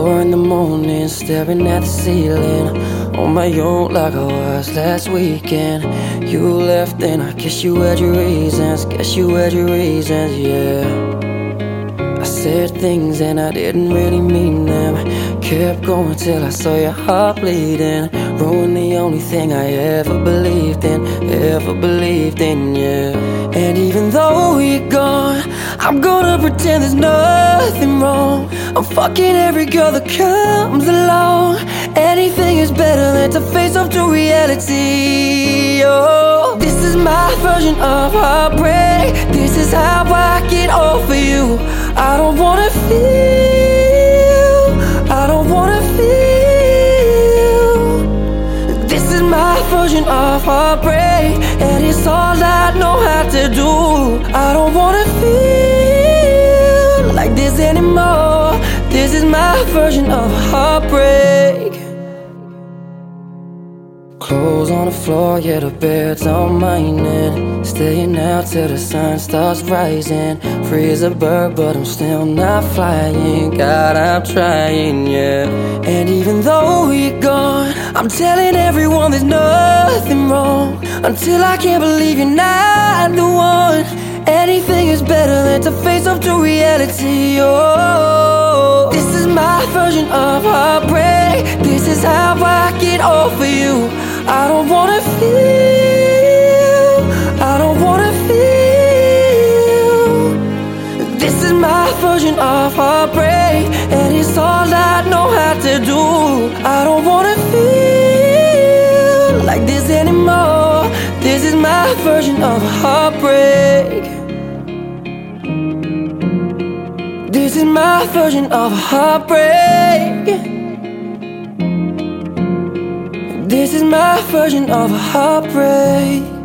4 in the morning, staring at the ceiling, on my own like I was last weekend. You left and I guess you had your reasons, yeah. I said things and I didn't really mean them. Kept going till I saw your heart bleeding. Ruined the only thing I ever believed in, yeah. And even though you're gone, I'm gonna pretend there's nothing wrong. I'm fucking every girl that comes along. Anything is better than to face up to reality. Oh, this is my version of heartbreak. This is how I get over you. I don't wanna feel, I don't wanna feel. This is my version of heartbreak, and it's all I know how to do. I don't wanna feel like this anymore. This is my version of heartbreak. Clothes on the floor, yeah, the bed's on mine. Staying out till the sun starts rising. Free as a bird, but I'm still not flying. God, I'm trying, yeah. And even though you're gone, I'm telling everyone there's nothing wrong, until I can't believe you're not the one. Anything is better than to face up to reality. Oh, this is my version of heartbreak. This is how I get over you. I don't wanna feel, I don't wanna feel. This is my version of heartbreak, and it's all I know how to do. I don't wanna feel like this anymore. This is my version of heartbreak. This is my version of heartbreak. This is my version of a heartbreak.